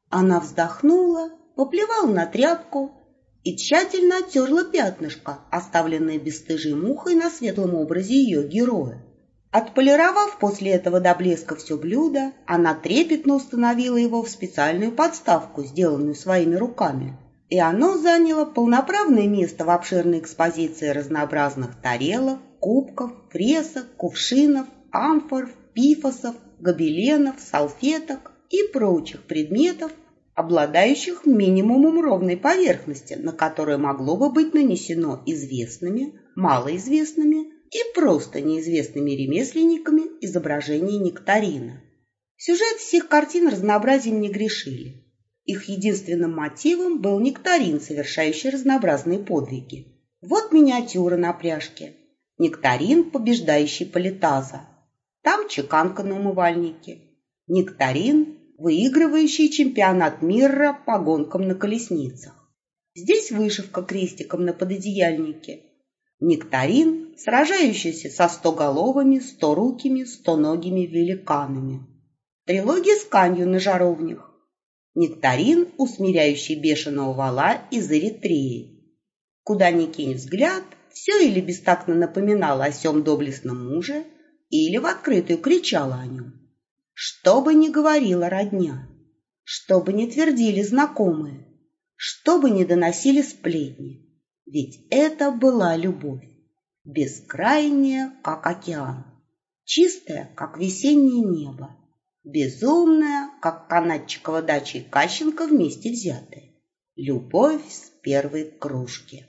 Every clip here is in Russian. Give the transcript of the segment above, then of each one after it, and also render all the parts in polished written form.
Она вздохнула, поплевала на тряпку и тщательно оттерла пятнышко, оставленное бесстыжей мухой на светлом образе ее героя. Отполировав после этого до блеска все блюдо, она трепетно установила его в специальную подставку, сделанную своими руками, и оно заняло полноправное место в обширной экспозиции разнообразных тарелок, кубков, фресок, кувшинов, амфор, пифосов, гобеленов, салфеток и прочих предметов, обладающих минимумом ровной поверхности, на которую могло бы быть нанесено известными, малоизвестными и просто неизвестными ремесленниками изображение нектарина. Сюжет всех картин разнообразием не грешили. Их единственным мотивом был нектарин, совершающий разнообразные подвиги. Вот миниатюра на пряжке. Нектарин, побеждающий Политаза. Там чеканка на умывальнике. Нектарин, выигрывающий чемпионат мира по гонкам на колесницах. Здесь вышивка крестиком на пододеяльнике. Нектарин, сражающийся со 100-головыми, 100-рукими, 100-ногими великанами. Трилогия с канью на жаровнях. Нектарин, усмиряющий бешеного вала из Эритреи. Куда ни кинь взгляд, все или бестактно напоминало о сём доблестном муже, или в открытую кричало о нем. Что бы ни говорила родня, что бы ни твердили знакомые, что бы ни доносили сплетни, ведь это была любовь, бескрайняя, как океан, чистая, как весеннее небо, безумная, как Канатчикова дача и Кащенко вместе взятые. Любовь с первой кружки.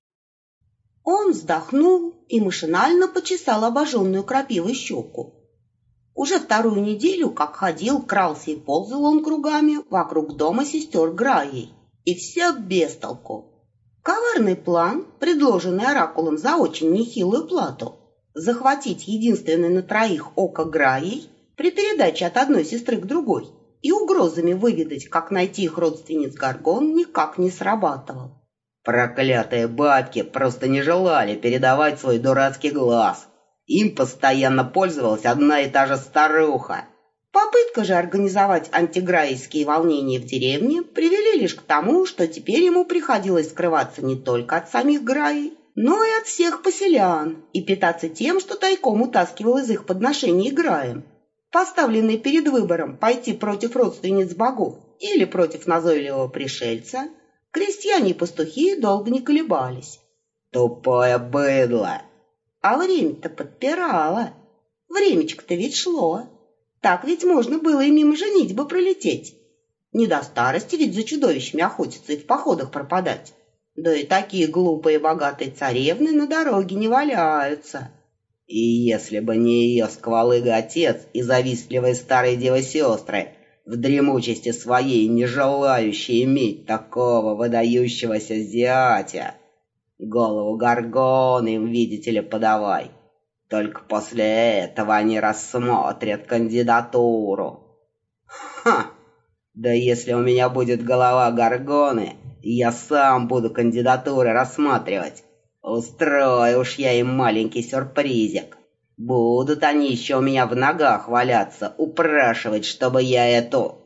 Он вздохнул и машинально почесал обожженную крапивой щеку. Уже вторую неделю, как ходил, крался и ползал он кругами вокруг дома сестер Граей. И все без толку. Коварный план, предложенный оракулом за очень нехилую плату, захватить единственное на троих око Граей при передаче от одной сестры к другой и угрозами выведать, как найти их родственниц Горгон, никак не срабатывал. Проклятые бабки просто не желали передавать свой дурацкий глаз. Им постоянно пользовалась одна и та же старуха. Попытка же организовать антиграевские волнения в деревне привели лишь к тому, что теперь ему приходилось скрываться не только от самих Граей, но и от всех поселян и питаться тем, что тайком утаскивал из их подношений Граем. Поставленный перед выбором пойти против родственниц богов или против назойливого пришельца, крестьяне и пастухи долго не колебались. Тупое быдло! А время-то подпирало. Времечко-то ведь шло. Так ведь можно было и мимо женитьбы пролететь. Не до старости ведь за чудовищами охотиться и в походах пропадать. Да и такие глупые богатые царевны на дороге не валяются. И если бы не ее сквалыга отец и завистливые старые девы-сестры, в дремучести своей не желающие иметь такого выдающегося зятя, голову Горгоны им, видите ли, подавай. Только после этого они рассмотрят кандидатуру. Ха! Да если у меня будет голова Горгоны, я сам буду кандидатуры рассматривать. Устрою уж я им маленький сюрпризик. Будут они еще у меня в ногах валяться, упрашивать, чтобы я эту...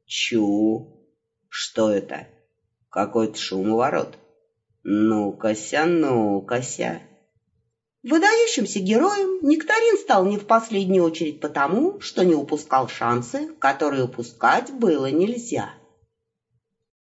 Что это? Какой-то шум у ворот. Ну-кася, ну-кася. Выдающимся героем Нектарин стал не в последнюю очередь потому, что не упускал шансы, которые упускать было нельзя.